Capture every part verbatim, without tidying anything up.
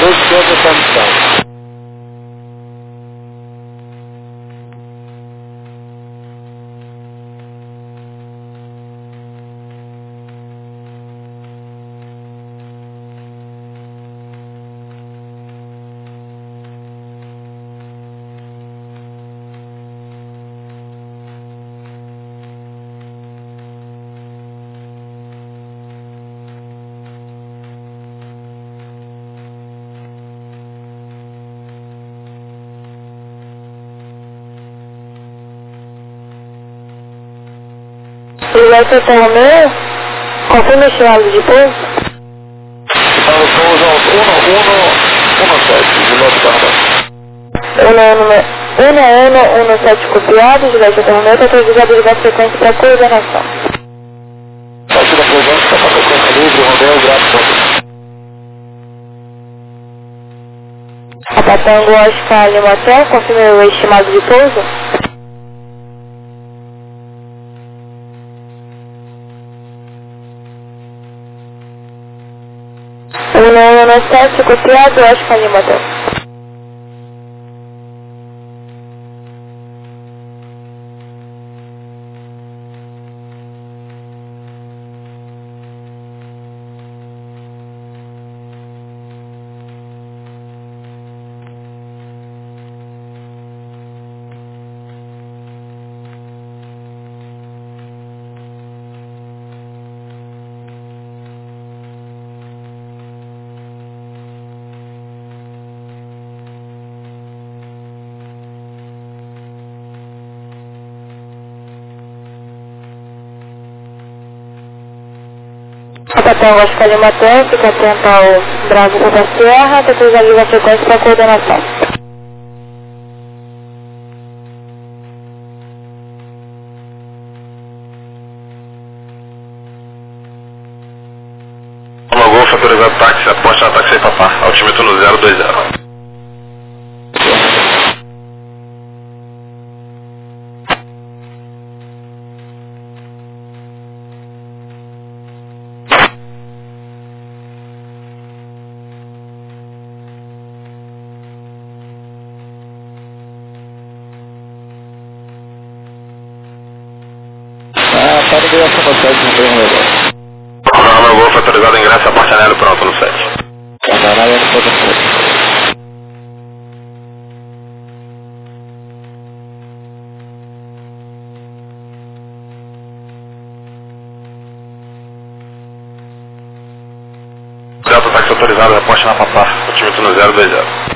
dois centro de transmissão. Silvestre Romeo, confirma o chamado de pouso. Então, pouso um um sete, de Lote Carvalho. um um sete copiado, Silvestre Romeo, para previsado de frequência para coordenação. Parte da presença, para frequência livre, Romeo, grato. Apatango Oscar Lima Hotel, confirma o estimado de pouso. um um sete copiado, Oscar Lima Hotel. Apatango Oscar Lima Hotel, fica atento ao Bravo da Serra, para previsado de frequência para coordenação. Uma Golf, autorizado táxi, aposta na táxi aí, papá. Altímetro no zero dois zero. Ah, para direção no sete, não tem um negócio. Uma Golf, autorizado ingresso, aposta aéreo pronto no sete. Cantará é no sete. Delta táxi autorizado, aposta na papá. Altímetro no zero dois zero.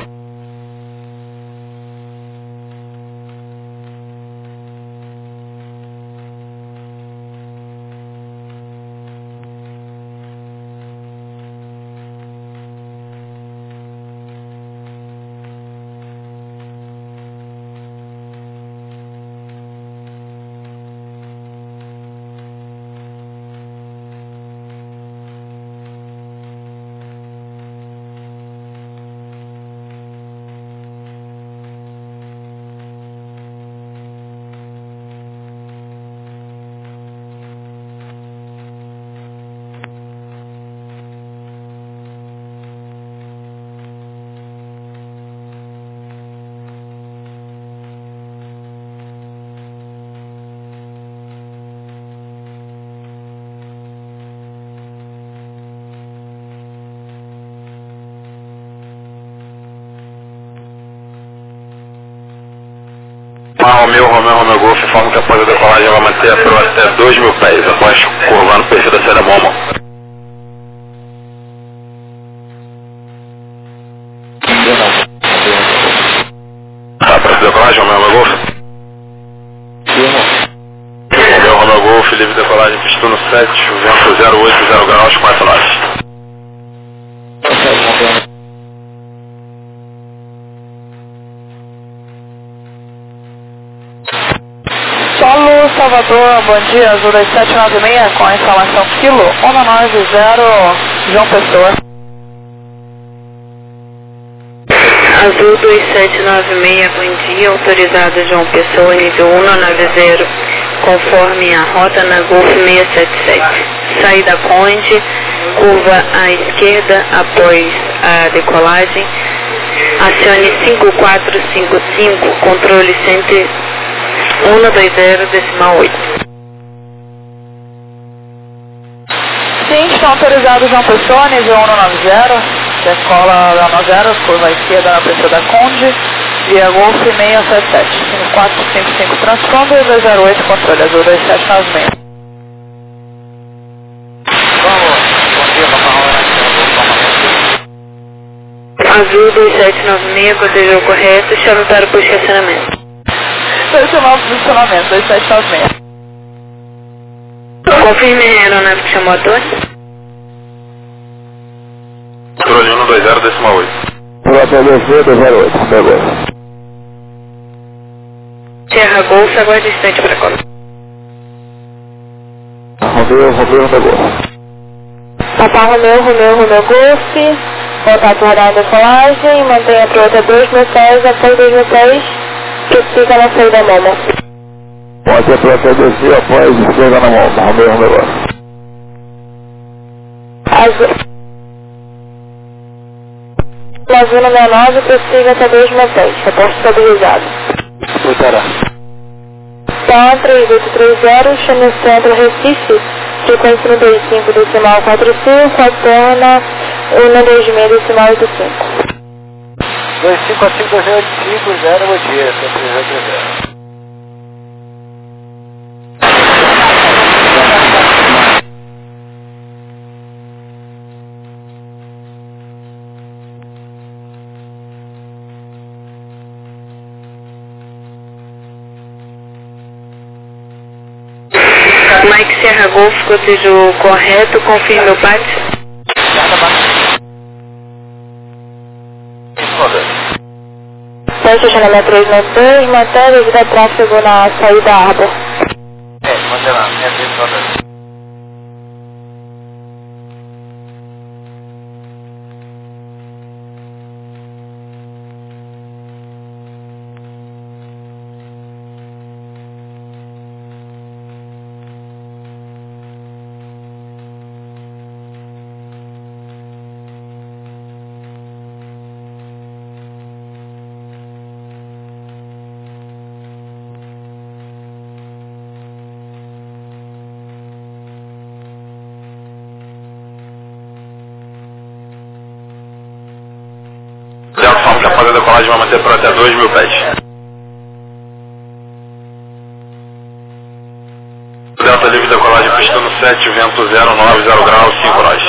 Romeo, Romeo, Romeo Golf, informa que após a decolagem vai manter a proa até dois mil pés, após curvar no perfil da Serra Momo. Tá, para decolagem, Romeo, Romeo Golf? Romeo, Romeo Golf, livre decolagem, pistão no sete, vento zero oito zero graus, quatro nós. Solo Salvador, bom dia, Azul dois sete nove seis, com a instalação Kilo um nove zero, João Pessoa. Azul dois sete nove seis, bom dia, autorizado João Pessoa, nível um nove zero, conforme a rota na Golf seiscentos e setenta e sete. Saída Conde, curva à esquerda após a decolagem. Acione cinco quatro cinco cinco, controle cento um dois zero decimal oito. Sim, estão autorizados João Pessoa, nível um nove zero, decola da nove zero, curva à esquerda na pista da Conde, via Golf seiscentos e setenta e sete, cinco quatro cinco cinco transponder, dois zero oito, controle azul dois sete nove seis. Azul dois sete nove seis, cortejou correto, chame para o posto de estacionamento. Posicional posicionamento, dois sete nove seis. Confirme a aeronave que chamou a torre. Controle um dois zero decimal oito. Prota D C dois zero oito, pegou. Sierra Golf, aguarde instante para cola. Romeu, Romeu, pegou. Papa Romeu, Romeu, Romeu Golf, contato radar de decolagem, mantenha para outra dois mil pés, após dois mil pés, precisa na saída da Moma. Pode prota D C após esquerda na mão, Romeu, Romeu. Azul. Azul sessenta e nove, prossiga até dois mil pés, reposto estabilizado. Escutará. Tá, três oito três zero, chame o centro Recife, frequência trinta e cinco decimal quarenta e cinco, Altona um dois seis decimal oitenta e cinco. dois cinco quatro cinco dois oito cinco zero, bom dia, três oito três zero. Mike Sierra Golf, cortejou correto, confirme o pátio. Pode estacionamento três nove dois, matéria devido a tráfego na saída Arbor. É, manda lá, minha vez, manda. Delta, já faz a decolagem, vai manter por até dois mil pés. Delta livre decolagem, pista no sete, vento zero nove zero graus, cinco nós.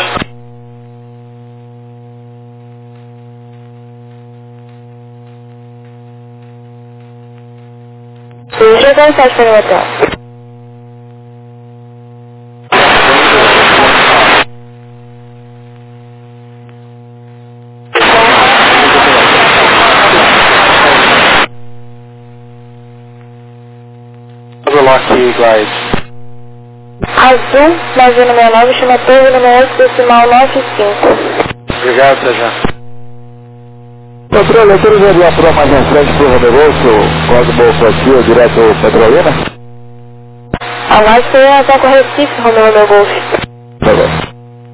Já dá sete para o hotel. Lock guide. Azul, nove nove nove, chama torre número oito decimal nove cinco. Obrigado, Sérgio. Controle, autorizaria a prova mais em frente para o Romeroso, Cosmo Fossil, direto Petrolina? Aguarde que eu até com Recife, Romeu meu Golf. Tá bom.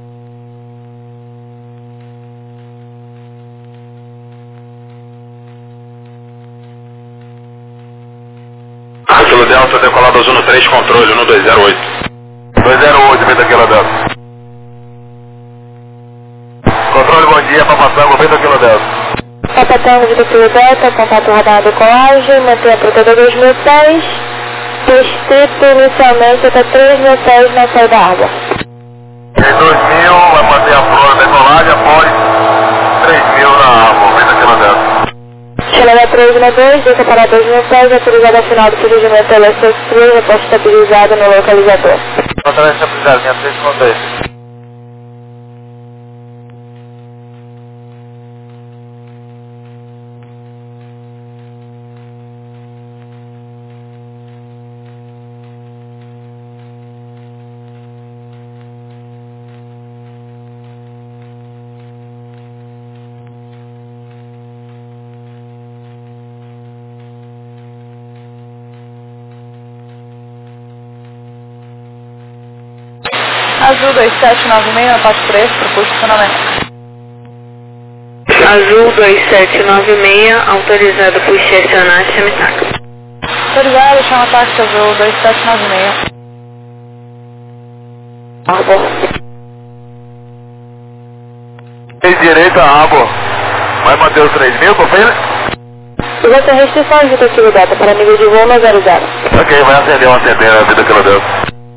Aquilo Delta, decolado azul no três, controle um dois zero oito. dois zero oito, vem daquela Delta. Controle, bom dia, Papatango, vem daquela Delta. Papatango de Tokyo Delta, contato radar decolagem, mantenha protetor dois mil pés, restrito inicialmente até três mil pés na saída da água. Em dois mil, vai manter a flor decolagem após três mil na água, vem daquela Delta. Chama três um dois, desça para dois mil pés, autorizado ao final do procedimento L S S três, reposto estabilizado no localizador. Controle estabilizado, minha três um dois. Azul dois sete nove seis, parte três, para o posicionamento. Azul dois sete nove seis, autorizado por estacionar, chame táxi. Autorizado, chama táxi Azul dois sete nove seis. Arbor. Tem direito a Arbor. Vai manter os três mil, confere? E você restrição de tecido data para nível de voo no zero zero. Ok, vai acender, vai acender a vida que ela deu.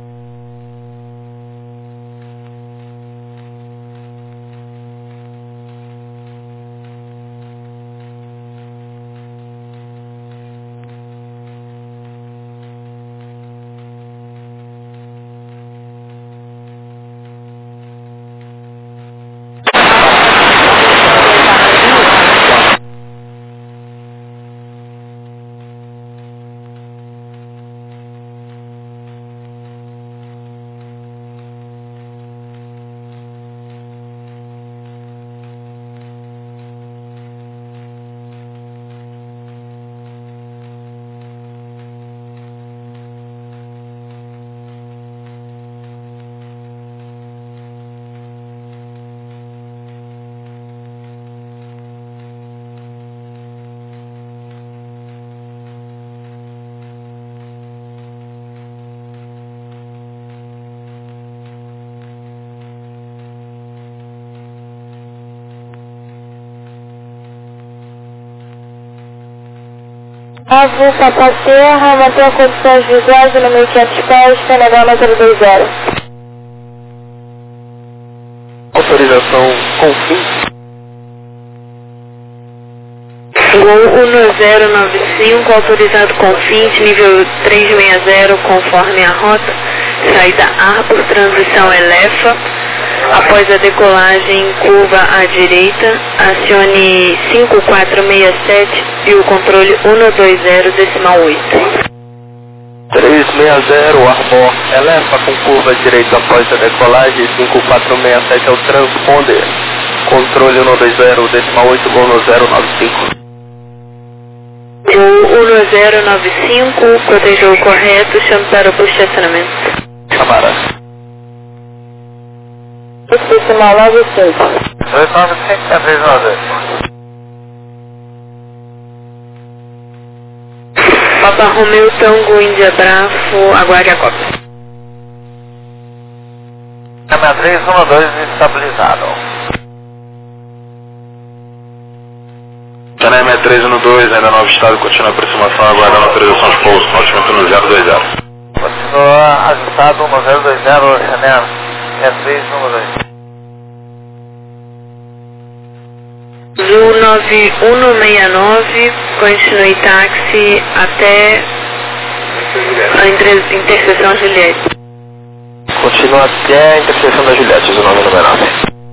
Azul Papa Serra, mantenha condições visuais no mil e quinhentos pés, Fenegama zero dois zero. Autorização com fim. Gol um zero nove cinco, autorizado com fins, nível trezentos e sessenta, conforme a rota. Saída Arbor, transição Elefa. Após a decolagem, curva à direita, acione cinco quatro seis sete e o controle um dois zero decimal oito. três seis zero, Arbor, Elefa com curva à direita após a decolagem, cinco quatro seis sete é o transponder. Controle um dois zero decimal oito, gol no zero nove cinco. Gol um zero nove cinco, protejou o correto, chame para o estacionamento. Chamara. Decimal nove cinco. dois nove cinco, é três nove. Papa Romeu Tango Índia Bravo, aguarde a cópia. Câmera três um dois estabilizado. Câmera três um dois, ainda novo estado, continua a aproximação, aguardando autorização de pouso, norte no zero dois zero. Continua ajustado no zero dois zero, Chanel, é três um dois. Azul nove um seis nove, continue táxi até a inter- interseção Juliette. Continua até a interseção da Juliette, o nome número nove.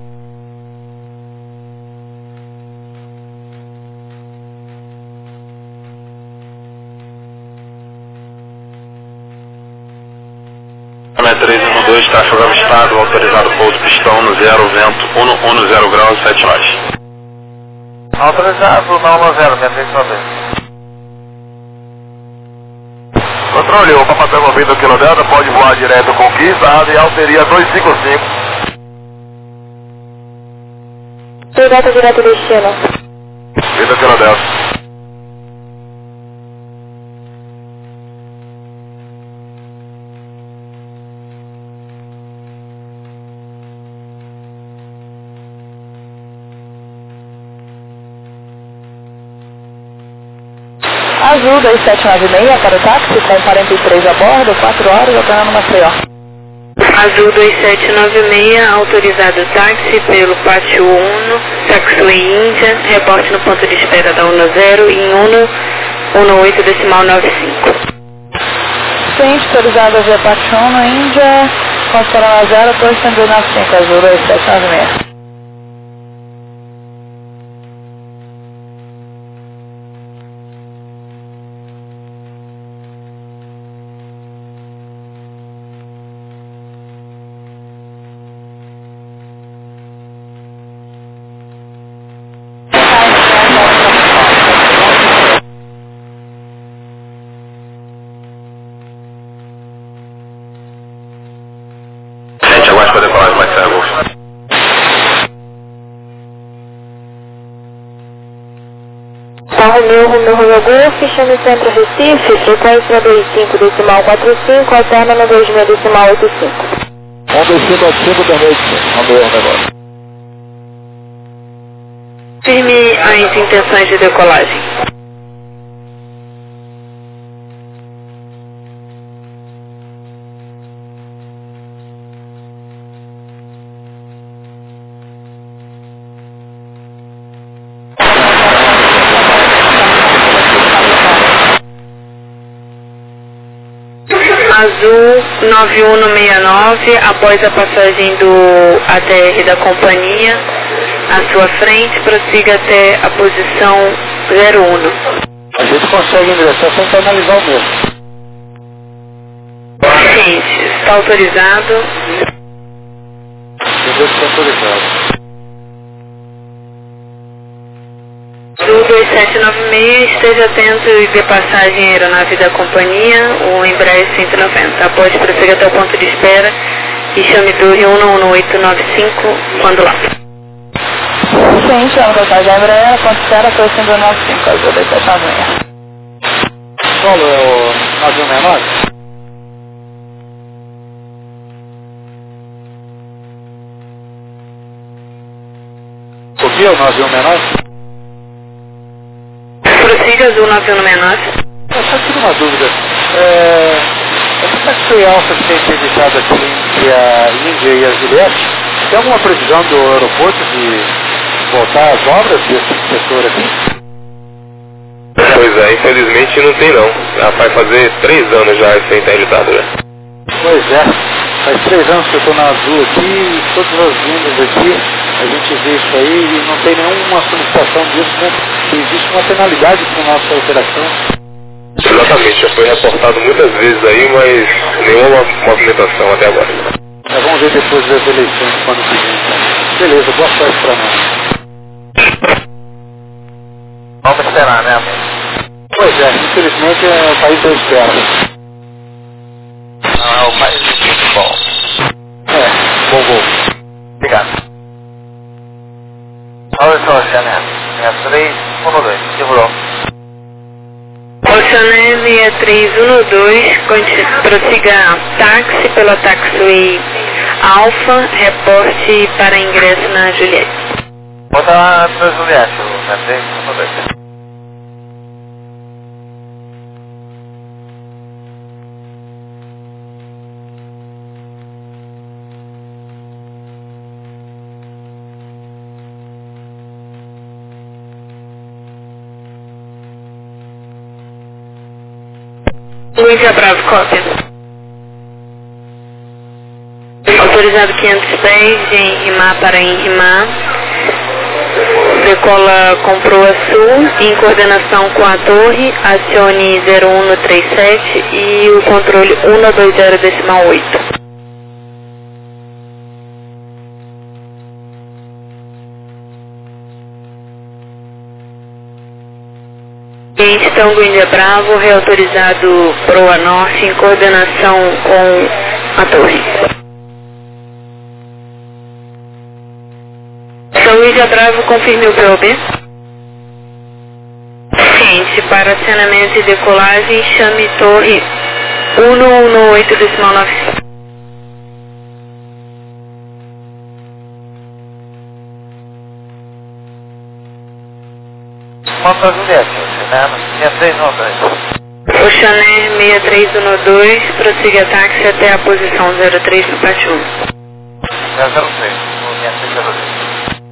Câmera três um dois, tráfego avistado, autorizado pouso pistão no zero, vento um um zero graus, sete nós. Autorizado, não zero, minha três um dois. Controle, o Papa Tango vindo aqui no Delta, pode voar direto com Conquista e Alteria duzentos e cinquenta e cinco. Direto, direto destino. Vindo aqui no Delta. Azul dois sete nove seis para o táxi, com quarenta e três a bordo, quatro horas, operando Maceió. Azul dois sete nove seis, autorizado táxi pelo Pátio um, Taxway Índia, reporte no ponto de espera da um zero em um um oito decimal nove cinco. Ciente, autorizado a via Pátio um, Índia, considerando a zero, posto em nove cinco, Azul dois sete nove seis. Gente, aguarde para decolar mais cego. Tá, Romeu, Romeu, Romeu Golf, chame Centro Recife, frequência dois cinco decimal quatro cinco, alterna no dois mil decimal oito cinco. um dois cinco oito cinco da noite, Romeu, negócio. Firme as intenções de decolagem. Azul nove um seis nove, após a passagem do A T R da companhia, à sua frente, prossiga até a posição zero um. A gente consegue ingressar sem penalizar o mesmo. Gente, está autorizado. Entendeu que está autorizado. Azul dois sete nove seis, esteja atento e dê passagem à aeronave da companhia, o Embraer cento e noventa. Após prossiga até o ponto de espera e chame Torre um um oito nove cinco quando lá. Sim, chama passagem Embraer, ponto de espera, foi cento e noventa e cinco, Azul dois sete nove seis. Solo é o navio menor? O que é o navio menor? Prossiga Azul nove um menor. Eu só tive uma dúvida. É, essa taxi alfa que tem registrado aqui entre a Índia e a Juliette, tem alguma previsão do aeroporto de voltar às obras desse setor aqui? Pois é, infelizmente não tem não. Já vai fazer três anos já isso aí tá realizado, né? Pois é, faz três anos que eu estou na Azul aqui e todas as vindas aqui a gente vê isso aí e não tem nenhuma solicitação disso, né? Que existe uma penalidade com a nossa operação. Exatamente, já foi reportado muitas vezes aí, mas nenhuma movimentação até agora. Mas vamos ver depois das eleições quando que vem, então. Beleza, boa sorte para nós. Vamos esperar, né, amigo? Pois é, infelizmente é o país da espera. Não, é o país do futebol. É, bom voo. Obrigado. Olha só, Oceané, seis três um dois, segurou. Oceané seis três um dois, prossiga táxi pela taxi Alfa, reporte para ingresso na Juliette. Bota para Juliette, o seis três um dois. Luísa Bravo, cópia. Autorizado quinhentos dez em rimar para enrimar. Decola com proa sul, em coordenação com a torre, acione zero um três sete e o controle um dois zero decimal oito. Cliente Tango Índia Bravo, reautorizado proa norte, em coordenação com a torre. Tango Índia Bravo, confirme o P O B. Cliente, para acionamento e decolagem, chame torre um um oito decimal nove cinco. Vamos para Juliette, seis três um dois. Oceané seis três um dois, prossiga táxi até a posição zero três no pátio um. zero zero três, seis três zero dois.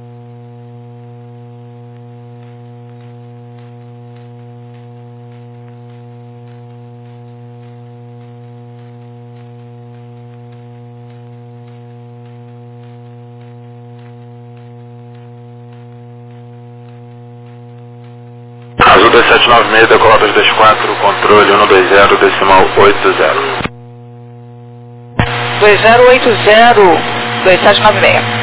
Azul dois sete nove seis, decolado dois dois quatro, controle um dois zero, decimal oito zero. dois zero oito zero, dois sete nove seis.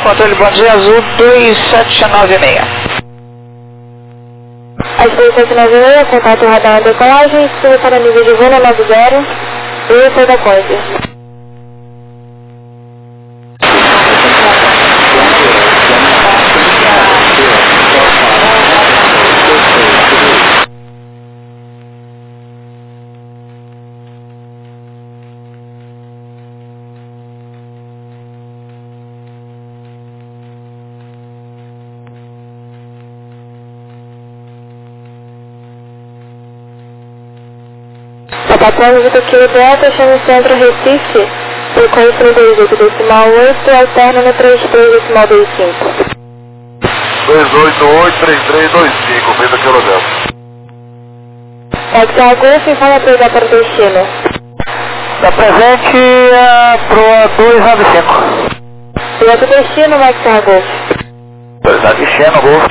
controle Bom Dia Azul dois sete nove seis. As dois sete nove seis, contato radar na decolagem, siga para nível de voo nove zero, e foi da Conde. Patrão Vitor Kilo Delta, chama Centro Recife, frequência no dois oito decimal oito, alterna no trinta e três decimal vinte e cinco. dois oito oito, três três dois cinco, Vitor Kilo Delta. Pode ser a Golf e fala para ele para o destino. Está presente uh, pro dois nove cinco. Piloto destino, Max Serra Golf. dois nove cinco, Golf.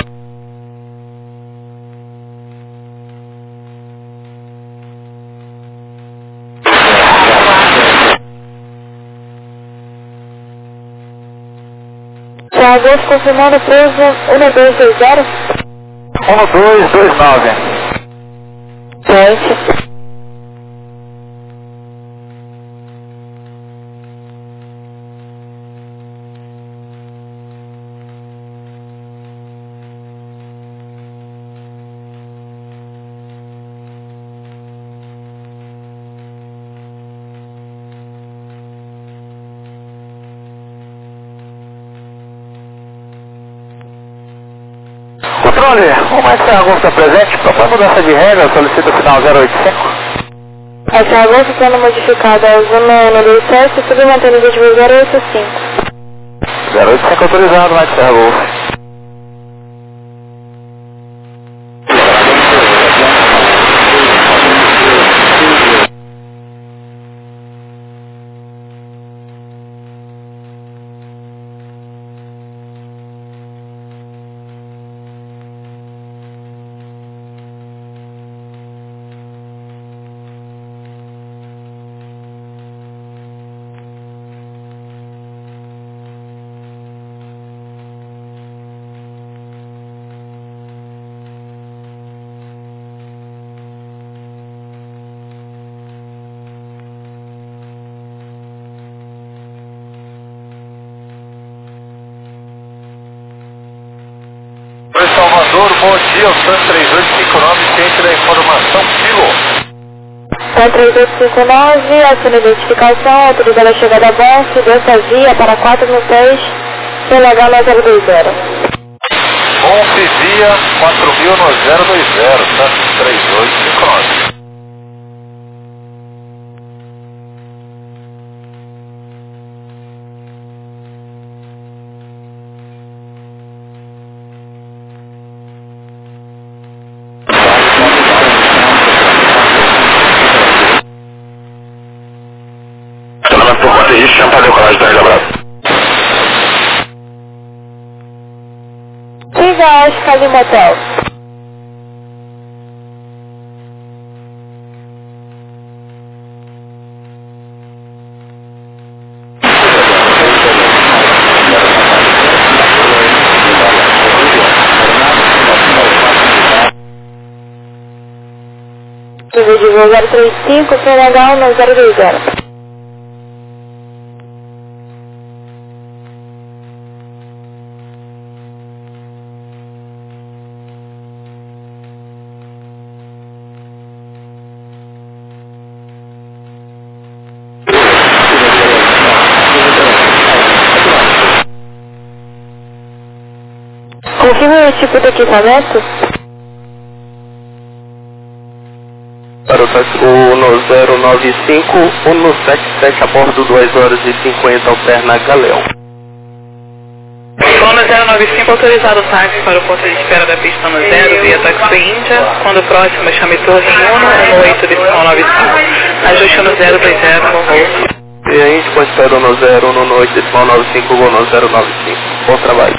Serra Golf confirmando pouso um dois dois zero. um dois dois nove. Gente. Controle, o Max Serra Golf está presente, para mudança de regra, solicita o sinal zero oito cinco. A Serra Golf sendo modificada a zona no dois sete, submantendo o voo zero oito cinco. zero oito cinco autorizado, Max Serra Golf. Oi, Salvador, bom dia, o Sun três oito cinco nove, ciente da informação, Kilo. Sun três oito cinco nove, assina a identificação, autorizada a chegada a bordo, dessa via para quatro mil pés, C L H nove zero dois zero. Confivia quatro mil no zero dois zero, Sun três oito cinco nove. Por conta disso, chama para decolagem da Abraço. Siga a Oscar de Motel. Nível de voo zero três cinco, C L H nove zero dois zero. Confirma o tipo de equipamento? Para o táxi no zero nove cinco, um sete sete a bordo, duas horas e cinquenta, alterna Galeão. Zona zero nove cinco, autorizado o táxi para o ponto de espera da pista no zero, via Taxi Índia. Quando próximo, chame Torre Uno, um oito decimal nove cinco. Ajuste no zero dois zero, com voo. E a gente pode espera no zero, no oito decimal nove cinco, voo no zero nove cinco. Bom trabalho.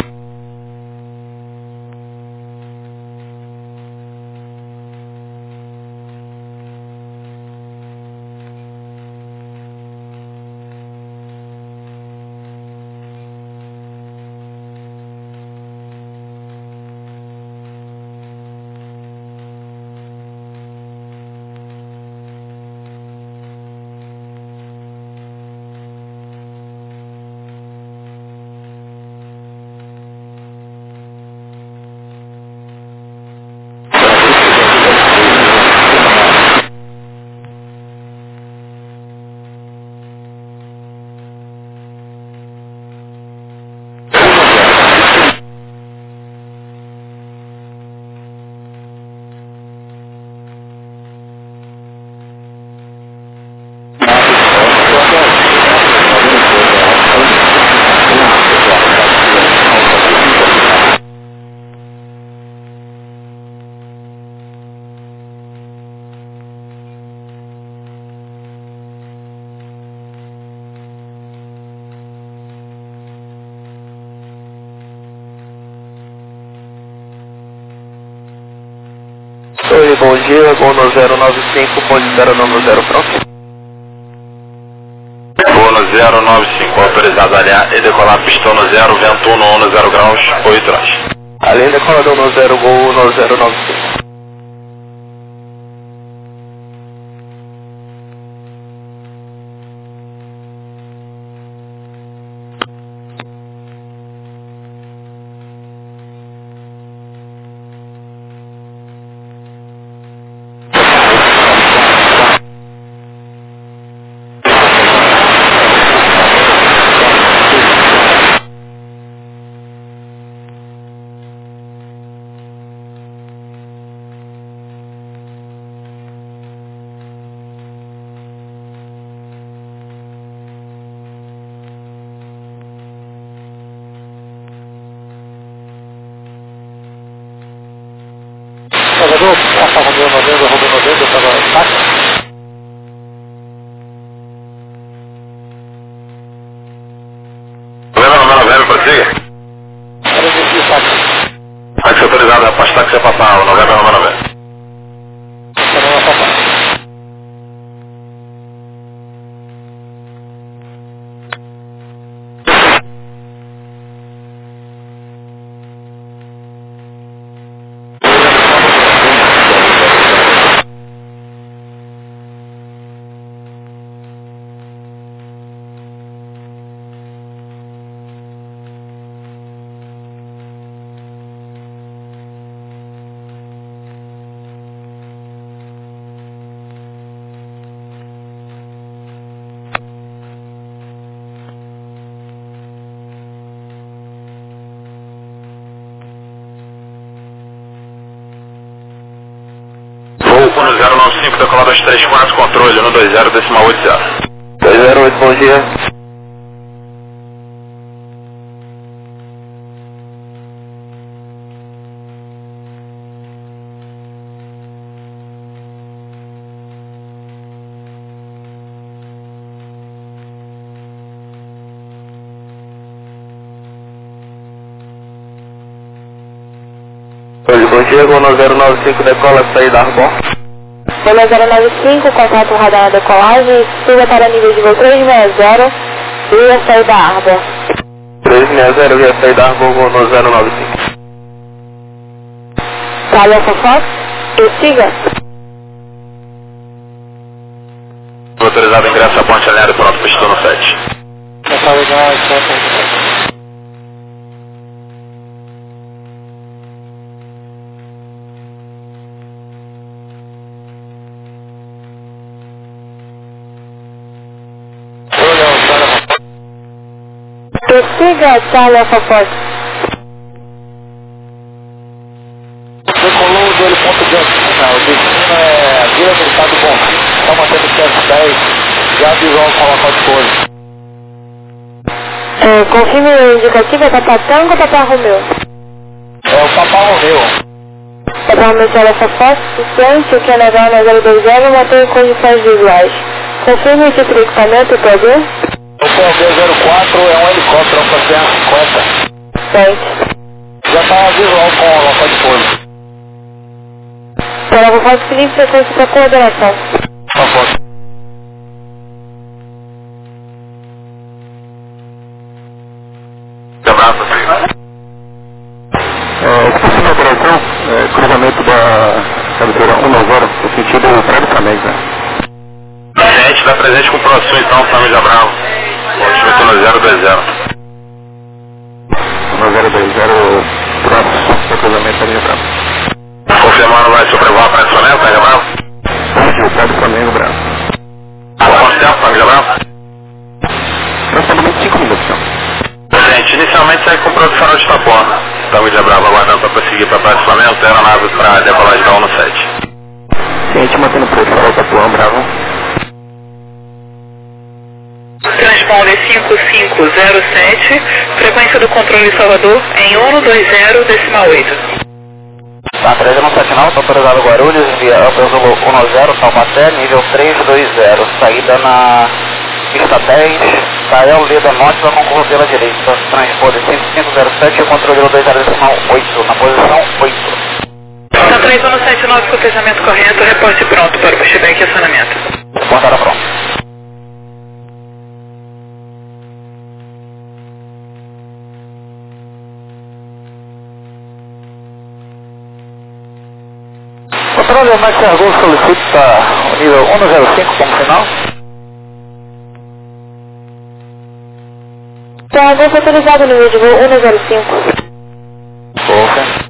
Oi, bom dia, Gol no zero nove cinco, ponto zero nove zero, pronto. Gol no zero nove cinco, autorizado a alinhar e decolar pistão no zero, vento um no zero graus, oito nós. Além decolador no zero, Gol no zero nove cinco. Salvador, passava Romeu novembro, Romeu novembro, eu estava em taxa. Novembro, Romeu novembro, prossiga. Era de taxa. Táxi autorizado a afastar que você passar o novembro, Romeu novembro. Também vai passar. Voo no zero nove cinco, decolar dois três quatro, controle no dois zero, decimal oito zero. dois zero oito, bom dia. Oi, bom dia, Gol no zero nove cinco, decola, saída Arbor. Gol zero nove cinco, contato radar na decolagem, siga para nível de voo três seis zero, via saída Arbor. três seis zero, via saída Arbor, Gol no zero nove cinco. Salve essa foto e siga. Autorizado ingresso à ponte alinhado, pronto, pistão no sete. Essa legal, essa Siga, Charlie Alpha Fox. Decolou do heliponto de Antina, o destino é Vila Militar do Bom. Está mantendo cento e dez, já avisou o colocar de coisa. É, confirme o indicativo, é Papa Tango ou Papa Romeu? É o Papa Romeu. Papa Romeu, Charlie Alpha Fox, suficiente, o que é legal na zero dois zero, mantém condições visuais. Confirme o tipo de equipamento e poder. O P B zero quatro é um helicóptero, é um P cinquenta. Certo. Já está visual com o local de pouso. Para a foto seguinte, frequência para coordenação. Por favor. Abraço, filho. É, estação de operação, é, cruzamento da cabeceira cento e noventa, no sentido Prédio Flamengo, né? Gente, dá presente com o próximo então, família Bravo. Ponto no zero dois zero. no zero dois zero, próximo, cruzamento da linha Bravo. Confirmando, vai sobrevoar para o Flamengo, família Bravo? Sim, Prédio Flamengo, Bravo. Quanto tempo, família Bravo? Aproximadamente cinco minutos, senhor. Gente, inicialmente sai com o produto farol de Itapuã. Família Bravo aguardando para prosseguir para a Praia do Flamengo, tem aeronave para decolagem da um sete. Sim, a gente mantendo o preço farol de Itapuã, Bravo. Transponder cinco cinco zero sete, frequência do controle Salvador em um dois zero, decimal oito. Tá, três não sete não, autorizado Guarulhos, via Upper um zero, Taubaté, nível três dois zero, saída na pista dez, Cael Leda Norte, vai concorrer pela direita, transponder cinco cinco zero sete, o controle dois zero decimal oito, na posição oito. Santa três um sete nove, cotejamento correto, reporte pronto para o pushback e acionamento. Reportada pronto. Controle, o Max Argol solicita o nível um zero cinco como final. Argol foi autorizado no nível de voo um zero cinco. Ok.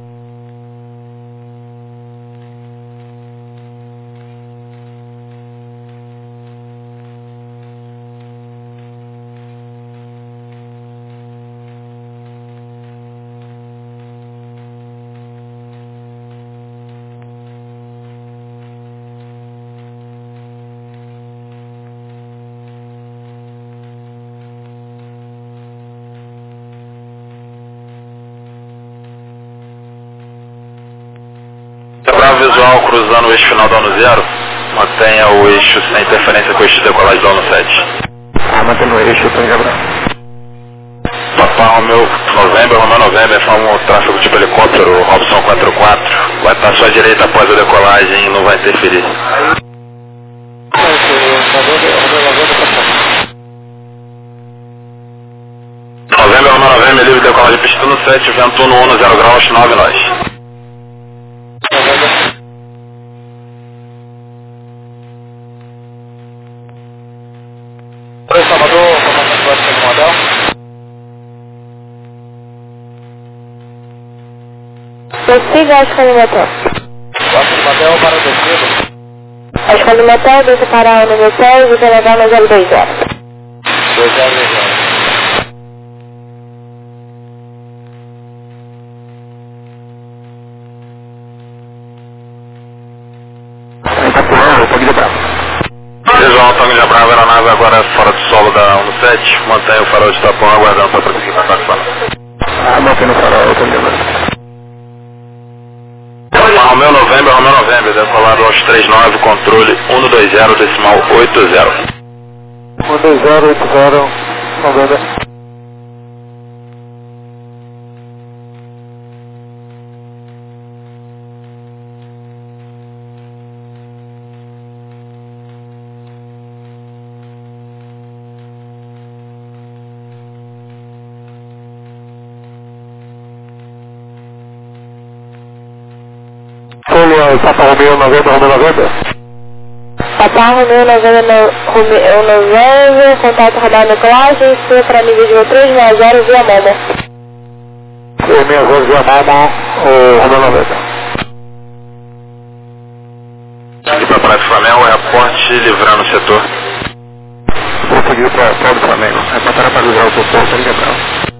Visual cruzando o eixo final do ano zero, mantenha o eixo sem interferência com o eixo de decolagem do ano sete. Ah, mantendo o eixo, Tony Gabriel. Papá Romeu, Novembro, Romeu Novembro, forma um tráfego tipo helicóptero, Robson quatro quatro, vai estar à sua direita após a decolagem e não vai interferir. Novembro, Romeu Novembro, livre de decolagem, pista no sete, vento no um, zero graus, nove nós. Oi, Salvador, comandante do segundo modal. Prossiga a escala do motel. Quatro modal para o descido. A escala do motel, deixa parar no motel e vai levar no zero dois zero. dois zero dois zero. Visual Antônio de Brava, aeronave agora fora do solo da um sete, mantenha o farol de tapão aguardando para prosseguir para a plataforma. Ah, mantendo o farol, Antônio de Brava. Romeu Novembro, Romeu Novembro, decolado aos três nove, controle um dois zero, decimal oito zero. um dois zero, oito zero, Novembro. Papa Romeo Novembro, Romeo Novembro. Papa Romeo Novembro, Romeo Novembro, contato radar decolagem, sul para nível de voo três seis zero via Momo. três seis zero via Momo, o Romeo Novembro. Aqui para a Praia do Flamengo, reporte livrando o setor. Vou seguir para a Praia do Flamengo, reportar para livrar o setor, Tony Gabriel.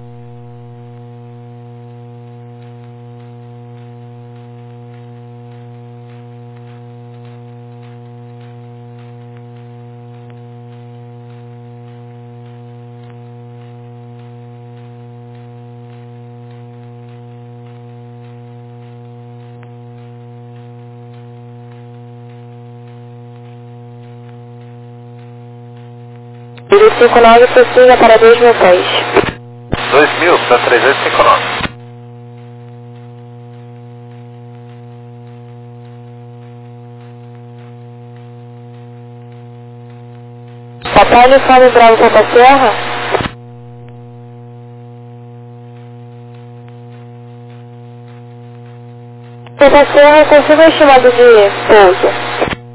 cinco nove prossiga para dois mil pés. dois mil para trezentos e cinquenta e nove. Papai Uniforme Bravo Santa Serra. Santa Serra, consigo o estimado de pouso.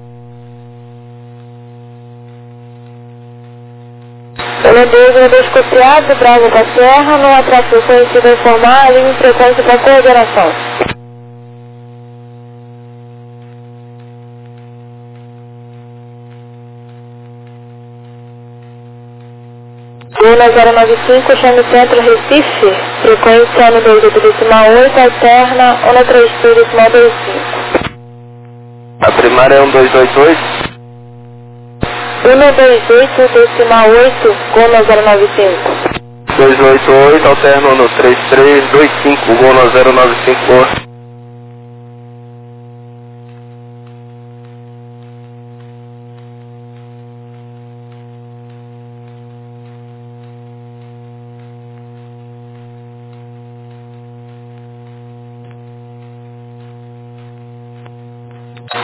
Holandês, holandês copiado, Bravo da Serra, não atrativo conhecido informar a linha de frequência para coordenação. Luna zero nove cinco, chame centro Recife, frequência no dois oito decimal oito, alterna, Ona três três decimal dois cinco. A primária é um dois oito oito. um dois oito decimal oito, Gona zero nove cinco. dois oito oito, alterno no três três dois cinco, Gona zero nove cinco.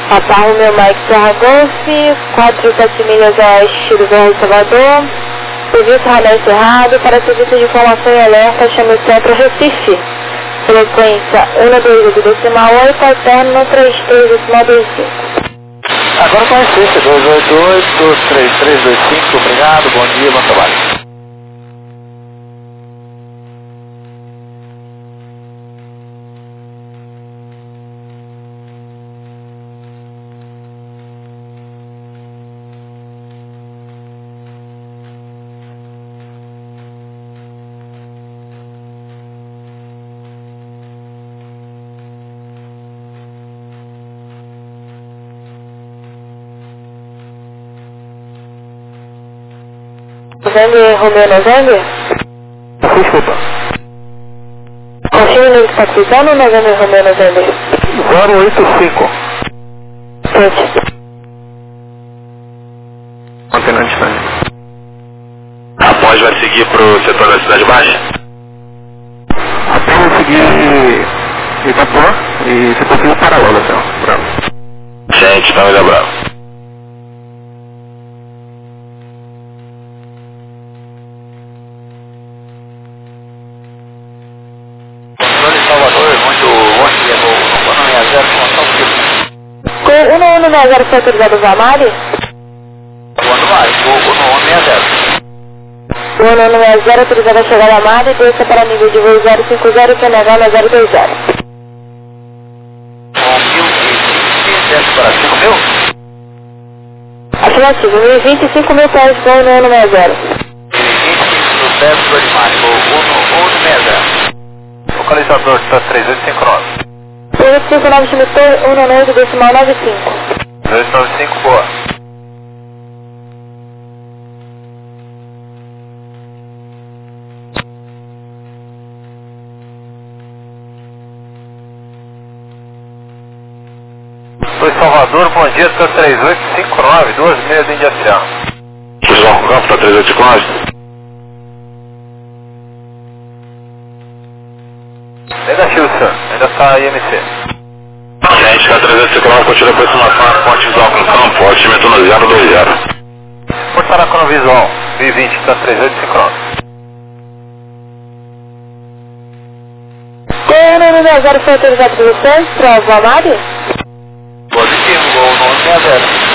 Papa Romeo Mike Serra Golf, quatro sete milhas a oeste do Voo Salvador. Serviço radar encerrado. Para serviço de informação e alerta, chame o centro Recife. Frequência um dois oito decimal oito, alterno três três decimal dois cinco. Agora com a Recife, dois oito oito, três três dois cinco, obrigado, bom dia, bom trabalho. November, Romeo November? Desculpa. Confirme o número que está pisando, November, Romeo November? zero oito cinco. Gente. Mantendo a distância. Após vai seguir pro setor da Cidade Baixa? Após vai seguir Itapuã e se possível paralelo, então. Bravo. Gente, tá me Bravo. Com um um seis zero foi autorizado o Amari? Quando mais? O um um seis zero. O um um seis zero autorizado a chegar a Amari, desça para nível de voo zero cinco zero, P N H na zero dois zero. Com mil e vinte para cinco mil? Afirmativo, mil e vinte e cinco mil pés com o um um seis zero. vinte e cinco mil pés do animático, um um seis zero. Localizador está três oito cinco nove. três oito cinco nove, estimator um nove decimal nove cinco. dois nove cinco, boa. Oi, Salvador, bom dia, está três oito cinco nove, duas milhas de Indiação. Pessoal, o campo está três oito cinco nove. Negativo, senhor, ainda está I M C. Gente, está três oito cinco nove, continua a aproximação à ponte visual com o campo, altimento no zero dois zero. Portar a cronovisual, mil e vinte, está três oito cinco nove. Com o um um seis zero foi autorizado por vocês, para o Amari? Positivo, gol um um seis zero.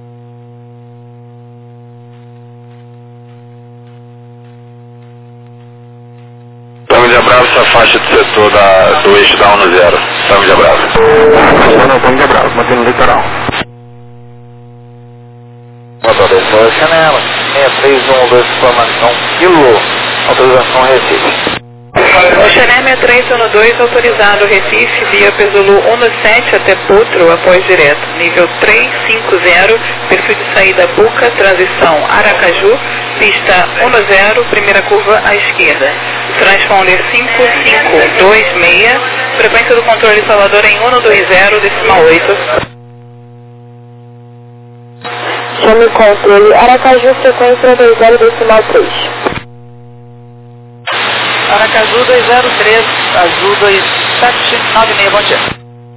Família Bravo se afasta do setor da, do eixo da um zero. Família Bravo. Não, Família Bravo, mantendo o litoral. Motor dois, Chanela, seis três um dois, informação, quilo, autorização Recife. O Chanel seis três um dois autorizado Recife via Pesulu um sete até Potro, após direto, nível três cinco zero, perfil de saída Buca, transição Aracaju, pista um zero, primeira curva à esquerda. Transponder cinco cinco dois seis, frequência do controle Salvador em um dois zero, decimal oito. Chame o controle Aracaju, frequência dois zero, decimal três. Aracaju dois zero três, Azul dois sete nove seis, bom dia.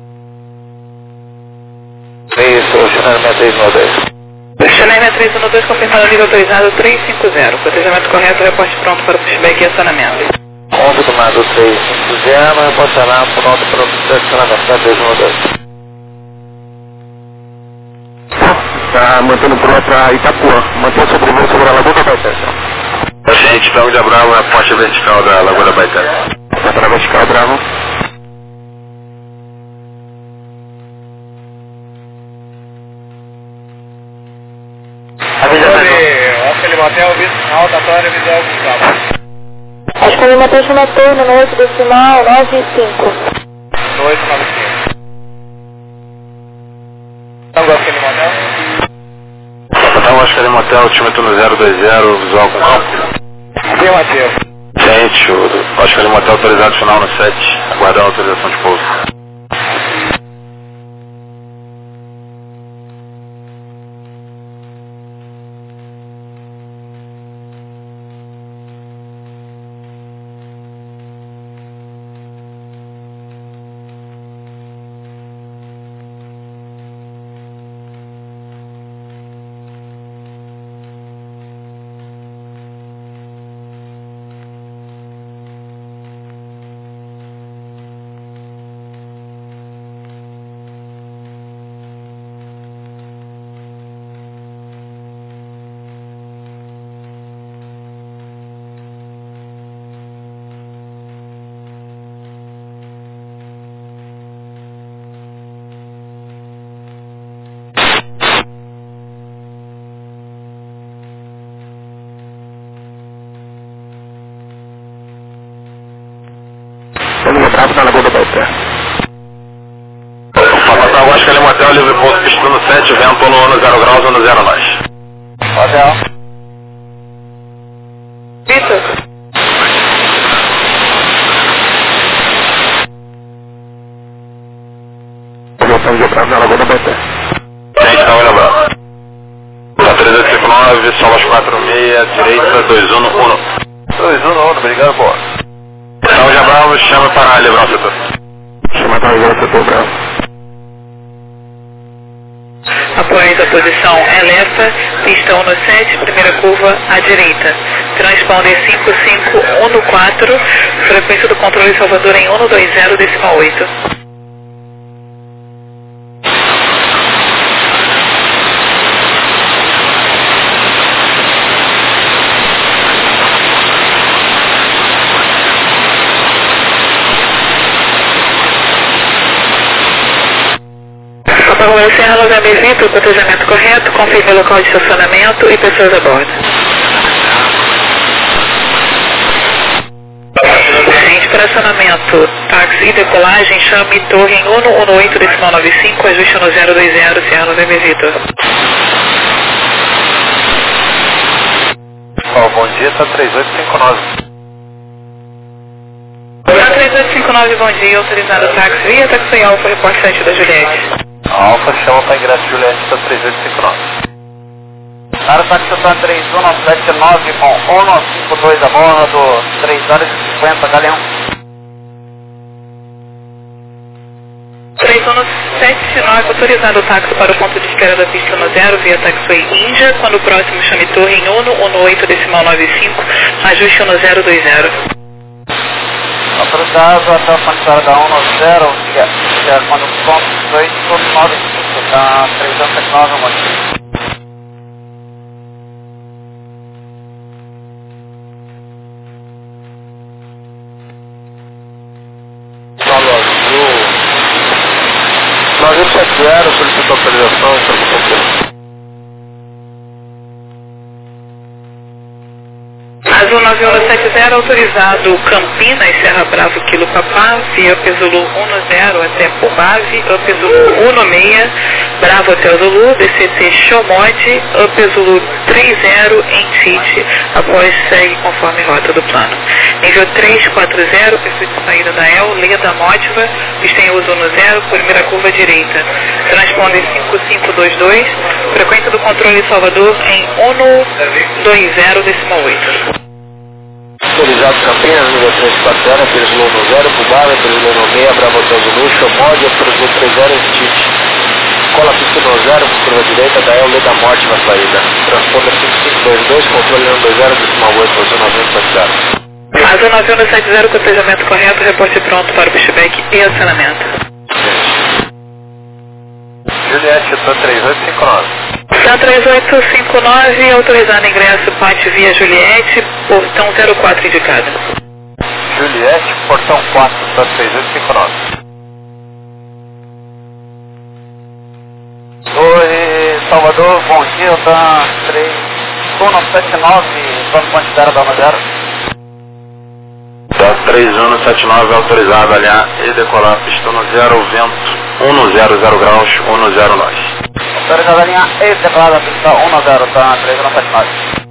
Isso, o Chanel seis três um dois. Chanel seis três um dois, confirmado nível autorizado três cinco zero, protegimento correto, reporte pronto para o pushback e acionamento. Ponto tomado três cinco zero, reportará pronto para o acionamento três um dois. Está mantendo pronto para Itapuã, mantendo sobre o voo sobre a Lagoa da Baité. Gente, Família Bravo, a ponte vertical da Lagoa da Baité. Para a vertical, Bravo. Aquele motel, altatório, visual com cabo. Acho que ele matou chama turno no oito decimal nove cinco. No oito nove cinco. Não gosta daquele motel? Então, acho que ele motel, altimento no zero dois zero, visual com campo. Afirmativo. Gente, o, acho que ele motel autorizado final no sete, aguardando a autorização de pouso. Bravo na Lagoa do Baité. Papa Oscar, Lima Hotel, livre ponto, pista no sete, vento no ano zero graus, ano zero nós. Hotel. Vitor. Voltamos de Bravo na Lagoa do Baité. Gente, tá me lembrando. Tá três oito cinco nove, Solas quatro seis, direita dois um um. dois um um, obrigado, boa. Então já Bravo, chama para livrar o setor. Chama para livrar o setor, Bravo. Após a posição Elefa, pista um no sete, primeira curva à direita. Transponder cinco cinco um no quatro, frequência do controle Salvador em um no dois zero, decimal oito. Para o Serra Los Amigos, o planejamento correto, confirme o local de estacionamento e pessoas a bordo. Ciente para acionamento, táxi e decolagem, chame torre em um um oito, decimal nove cinco, ajuste no zero dois zero, Serra Los Amigos. Oh, bom dia, tá três oito cinco nove. Tá três oito cinco nove, bom dia, autorizado táxi via táxi Alfa, reporte sete da Juliette. Alfa, chama para ingresso Juliette, tá três oito cinco nove. Cara, táxi tá três um sete nove com um nove cinco dois a bordo, três horas e cinquenta, Galeão. três um sete nove, autorizado o táxi para o ponto de espera da pista no zero, via Taxiway Índia, quando o próximo chame torre em um um oito, decimal nove cinco, ajuste no zero dois zero. Autorizado até a fronteira da um no zero, que é quando o ponto oito nove cinco, tá três um sete nove, um monte. nove sete zero, solicitou autorização, informação. Azul nove um sete zero, autorizado Campinas, Serra Bravo, Quilo Papá, via Pezulu um no zero até Pobave, Pezulu um no seis, Bravo Hotel Zulu, D C T Xomode, Pezulu três zero em Tite, após segue conforme rota do plano. Nível três quatro zero, perfil de saída da E L, Leda Mótiva, pista em uso no zero, primeira curva direita. Transponder cinco cinco dois dois, frequência do controle Salvador em um no dois zero, decimal oito. Autorizado Campinas, nível três quatro zero, Pezulu no zero, Pubava, Pezulu no seis, Bravo Hotel Zulu, Xomode, Pezulu três zero em Tite. Cola pista no zero, curva direita, da E L da Morte na saída. Transponder cinco cinco dois dois, controle um dois zero, decimal oito, posição nove um sete zero. Azul nove um sete zero, cotejamento correto, reporte pronto para o pushback e acionamento. Juliette, tá três oito cinco nove. Tá três oito cinco nove, autorizado ingresso Pátio via Juliette, portão zero quatro indicado. Juliette, portão quatro, tá três oito cinco nove. Oi, Salvador, bom dia, tá três um sete nove, vamos quantidade da zero. Tá três um sete nove, autorizado alinhar e decolar, pista no zero, vento um no zero zero graus, um no zero nós. Autorizado a linha E, declarada pista um no zero, tá três um sete nove.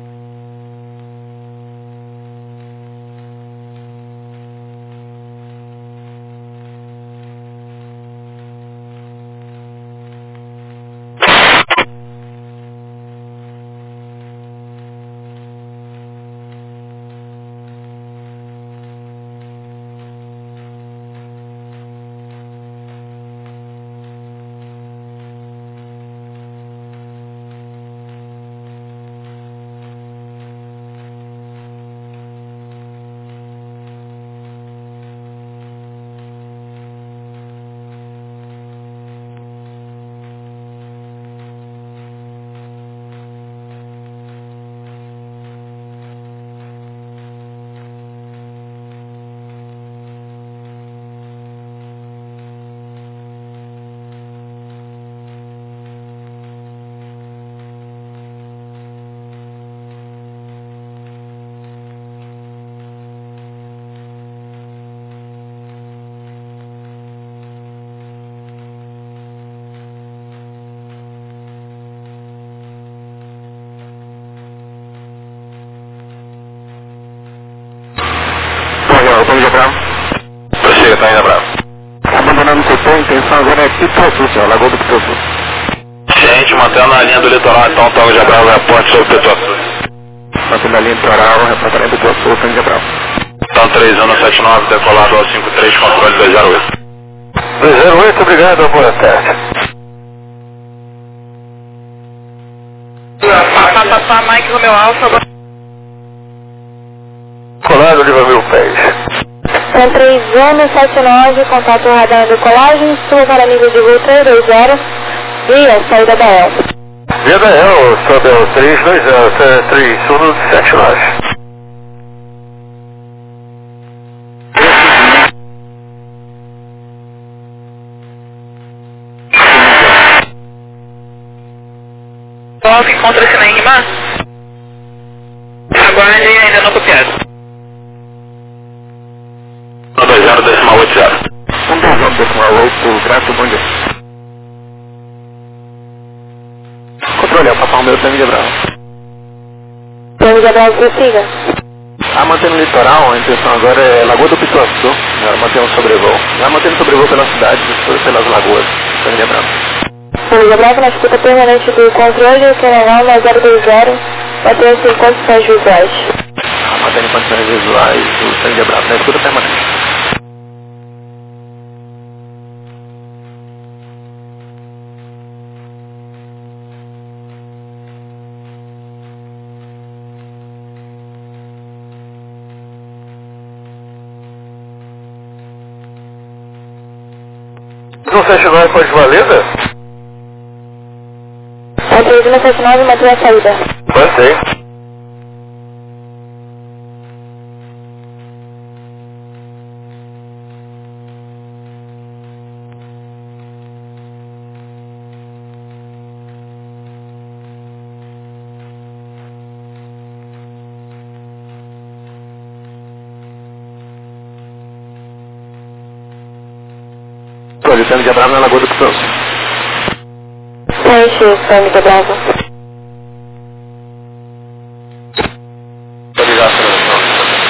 Tangue Bravo. Prossiga, Tangue Bravo. Abandonando o cupom, intenção agora é Pituaçu, senhor, Lagoa do Pituaçu. Gente, mantendo a linha do litoral, então Tangue Bravo, reporte sobre Pituaçu. Mantendo a linha litoral, reportará em Pituaçu, Tangue Bravo. Então três um sete nove, decolado ao cinco três, controle dois zero oito. dois zero oito, obrigado, boa tarde. Papá, Mike Romeu Alfa. Colado de mil pés. São três um sete nove, contato radar de colagem, sua para nível de voo três dois zero, via saída da El. Via da El, sobe ao três dois zero, três um sete nove. nove, encontra-se na Irmã. Aguarde ainda não copiado. um dois zero decimal oito zero. um dois zero decimal oito, grato, bom dia. Controle, é o Papai Romeu, Tangue Bravo. Tangue Bravo, prossiga. A mantendo o litoral, a intenção agora é Lagoa do Pituaçu, ela mantém um sobrevoo. Ela mantém um sobrevoo pela cidade, pelas lagoas, Tangue Bravo. Tangue Bravo, na escuta permanente do controle, Canal na zero dois zero, mantendo-se em condições visuais. A mantendo em condições visuais do Tangue Bravo, na escuta permanente. um sete nove pode valida? A três um sete nove, mantém a saída. Mantém. Olha, Tangue Bravo na Lagoa do Pituaçu. Preenche, Tangue Bravo. Obrigado, senhor.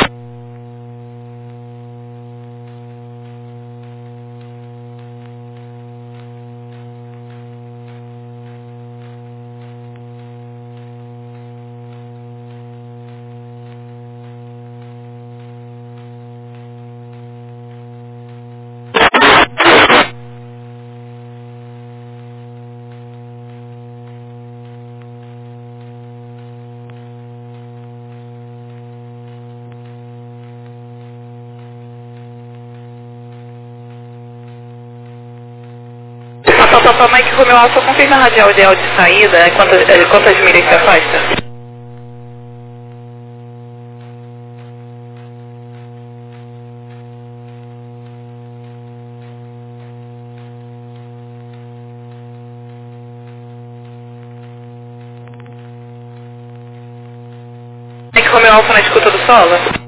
Papá, Mike Romeu Alfa, confirma a radial ideal de saída, quantas, quantas milhas se afasta? Mike Romeu Alfa na escuta do solo?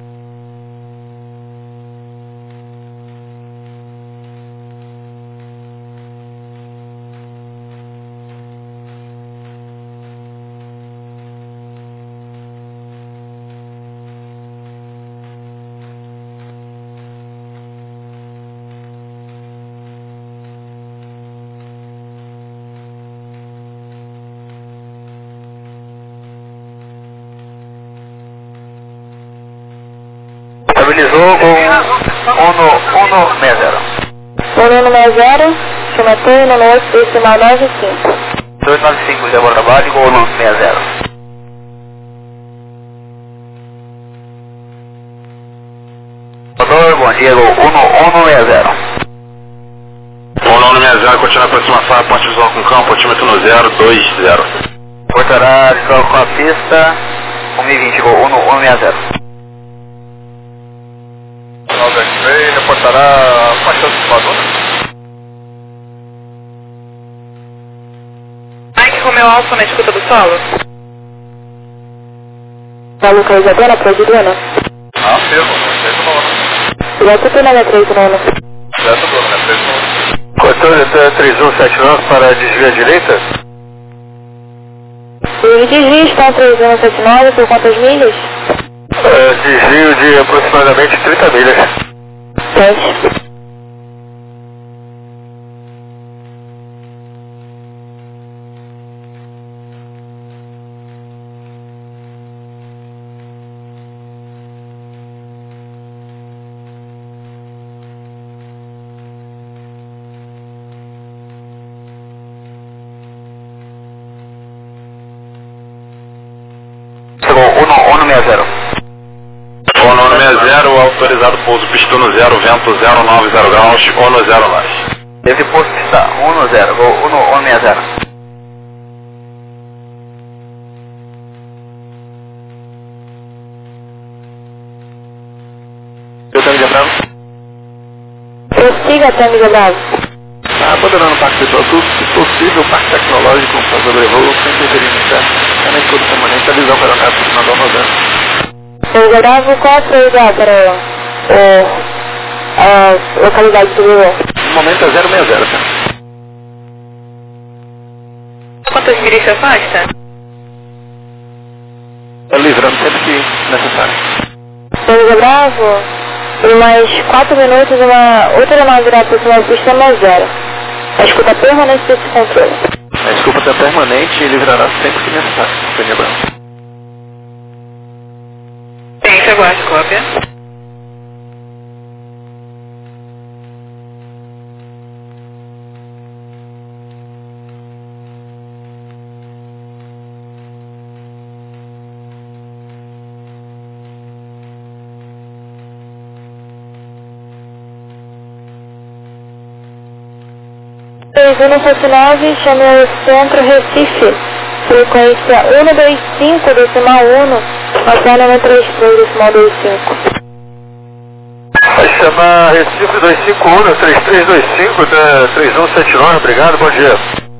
Estabilizou com um um seis zero. um um seis zero, Chumatei, no oito, decimal nove cinco. oito nove cinco, de agora trabalho com um um seis zero. Motor, bom dia, um um seis zero. um um seis zero, continua a aproximação, ponte visual com campo, altímetro no zero dois zero. Portará visual com a pista, um mil e vinte, um um seis zero. Reportará a faixa do Paduna. Mike Romeu Alfa na escuta do solo? Na localizadora, Prosidona? Ah, pego, três um nove. Já escutei na três um nove. Já escutou, né? três um nove. Controle três um sete nove para desvio à direita? O desvio está três um sete nove por quantas milhas? É, desvio de aproximadamente trinta milhas. Teste. uno sessenta. uno sessenta, autorizado pouso pistono zero, vento zero nove zero graus, uno zero nove. Esse posto está uno zero, voo uno sessenta. Eu Tango Bravo. Prossiga, Tango Bravo. Ah, abandonando o Parque Pessoal Sul, se possível, Parque Tecnológico, com sobrevoo, sem interferir no certo, é na escuta permanente, a visão para o resto do Nordão Rosano. Tango Bravo, qual a prioridade para o, a localidade do voo? No momento é zero seis zero, tá? Quantas milhas se afasta? É livrando sempre que necessário. Tango Bravo, em mais quatro minutos, uma outra nave irá aproximar o sistema zero. A escuta permanente desse controle. A escuta está permanente e livrará sempre que necessário. Tango Bravo. Tem, aguarde, cópia. três um sete nove, chame ao centro Recife, frequência um dois cinco, decimal um, acionamento três três, decimal dois cinco. Vai chamar Recife dois cinco um, três três dois cinco, três um sete nove, obrigado, bom dia.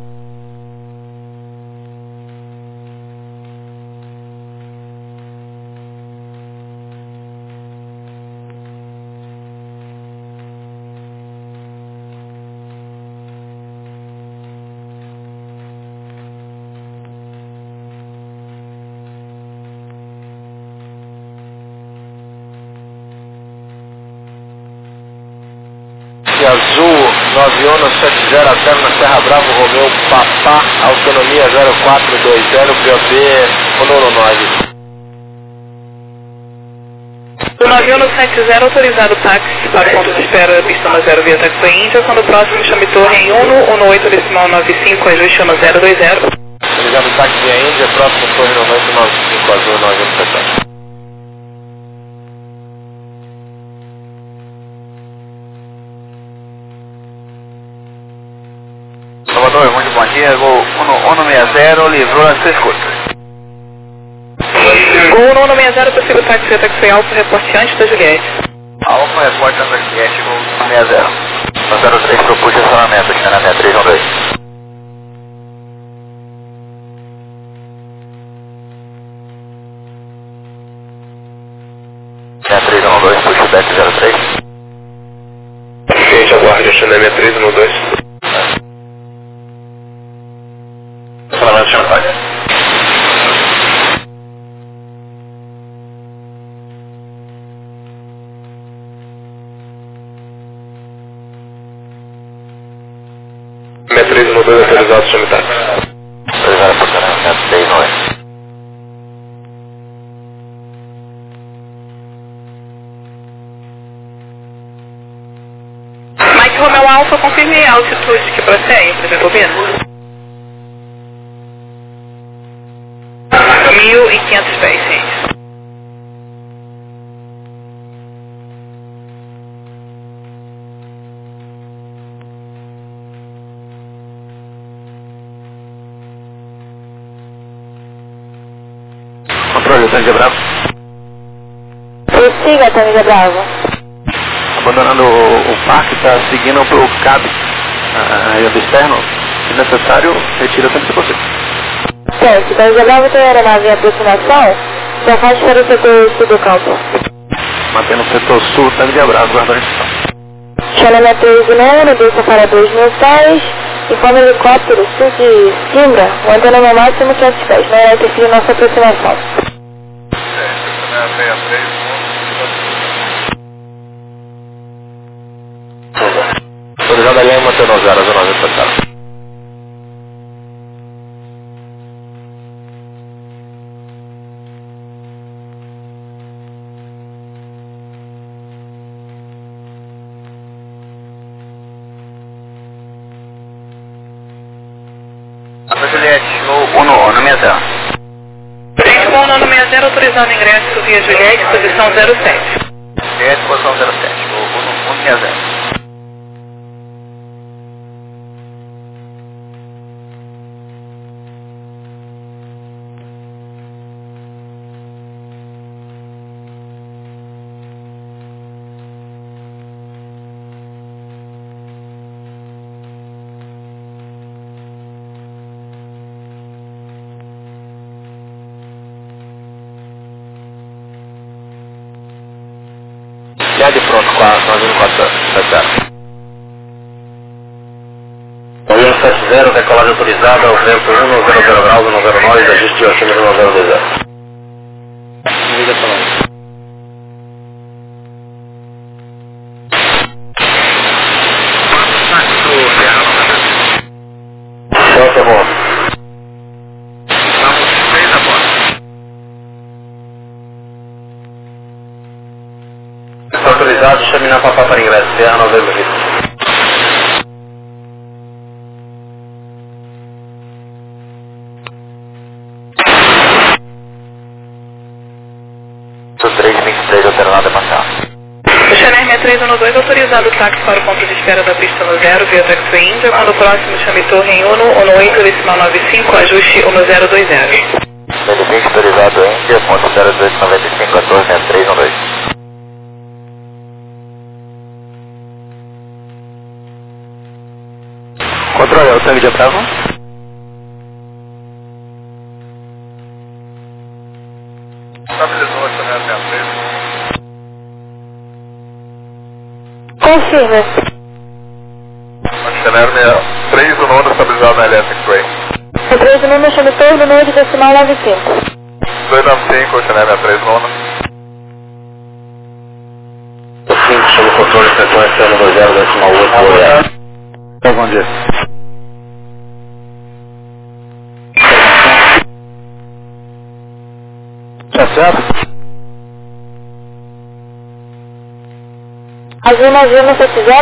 Azul nove um sete zero, até na Serra Bravo, Romeu, Papá, autonomia zero quatro dois zero, P O B um nove. O nove um sete zero, autorizado táxi para o ponto de espera, pista zero via Taxi Índia, quando o próximo chame torre em um um oito, decimal nove cinco, ajuste um zero dois zero. Autorizado táxi via Índia, próximo torre no oito nove cinco, azul nove um sete zero. Salvador, muito bom dia, voo um sessenta, livrou as três escutas. Gol um sessenta, possível táxi via Taxi Alfa, reporte antes da Juliette. Alfa, reporte da Juliette, voo um sessenta. No zero três, propus acionamento, aqui na minha três um dois. Minha três um dois, puxa o deck zero três. Gente, aguarde, acionamento minha três um dois. Acionamento Xantai. três um dois autorizado, Xantai. Autorizado por acionamento três um dois. Mike Romeu Alfa, confirme a altitude que prossegue, por exemplo, Bino. mil e quinhentos pés, gente. Controle, Tango Bravo. Prossiga, Tango Bravo. Abandonando o, o parque, está seguindo o cabo aí do externo. Se necessário, retira sempre que possível. Teste, Tango Bravo tem aeronave em aproximação, só faz para o setor sul do campo. Mantendo o setor sul, Tango Bravo, guardando a instrução. Chanamento três um, desça para dois mil pés, informe helicóptero sul de Simbra, mantendo no máximo quinhentos pés, não irá interferir nossa aproximação. zero zero nove zero. Juliette, uno uno seis zero. três com uno seis zero, autorizado ingresso via Juliette, posição zero sete. Juliette, posição zero sete, uno seis zero. Já de pronto, quatro quatro sete zero. Avião sete zero, decolagem autorizada ao vento um zero zero graus, um zero nove, ajuste acima de um zero dois zero. Liga para lá. Delta é bom. Vamos seis a bordo. Autorizado, chame na papá para ingresso, C A novembro vinte. três vinte e três, alternado é marcado. O Chanel seis três um dois, autorizado o táxi para o ponto de espera da pista no zero, via Taxi Índia, quando o próximo chame torre em uno, uno oito, decimal nove cinco, ajuste um zero dois zero. Ele vinte, autorizado Índia, ponto zero dois nove cinco, quatorze, sessenta e três, um dois. Controle, é o sangue de Bravo? Estabilizou a Chanel seis três. Confirma. Chanel seis três, o nono estabilizado na L S X-Ray. O três nome chama torre no de decimal nove cinco. dois nove cinco, Chanel seis três, nono. O cinco, sob o controle de frequência um dois zero, decimal oito, Goiás. Bom dia. Tá certo? Azul nove um sete zero.